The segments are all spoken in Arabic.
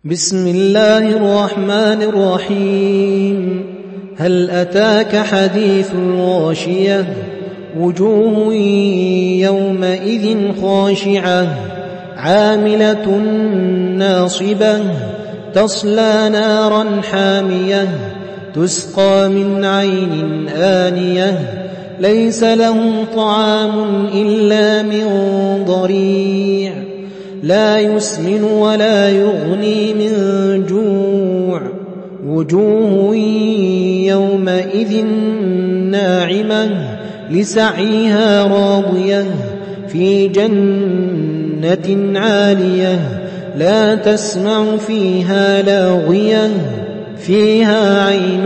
بسم الله الرحمن الرحيم. هل أتاك حديث الغاشية؟ وجوه يومئذ خاشعة عاملة ناصبة تصلى نارا حامية تسقى من عين آنية ليس لهم طعام إلا من ضريع لا يسمن ولا يغني من جوع. وجوه يومئذ ناعمة لسعيها راضية في جنة عالية لا تسمع فيها لاغية فيها عين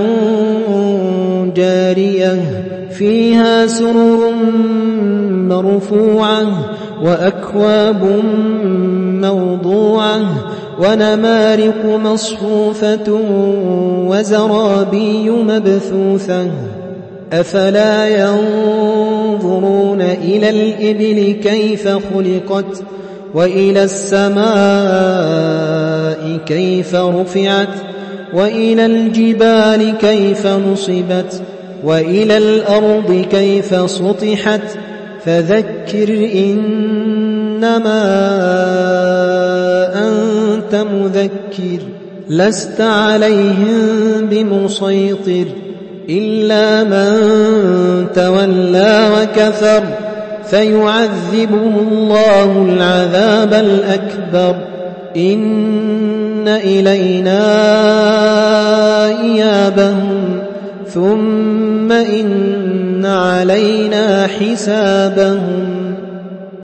جارية فيها سرر مرفوعة وأكواب موضوعة ونمارق مصفوفة وزرابي مبثوثة. أفلا ينظرون إلى الإبل كيف خلقت وإلى السماء كيف رفعت وإلى الجبال كيف نصبت وإلى الأرض كيف سطحت فذكر إنما أنت مذكر لست عليهم بمسيطر إلا من تولى وكفر فيعذبه الله العذاب الأكبر. إن إلينا إيابهم ثم إن علينا حسابهم.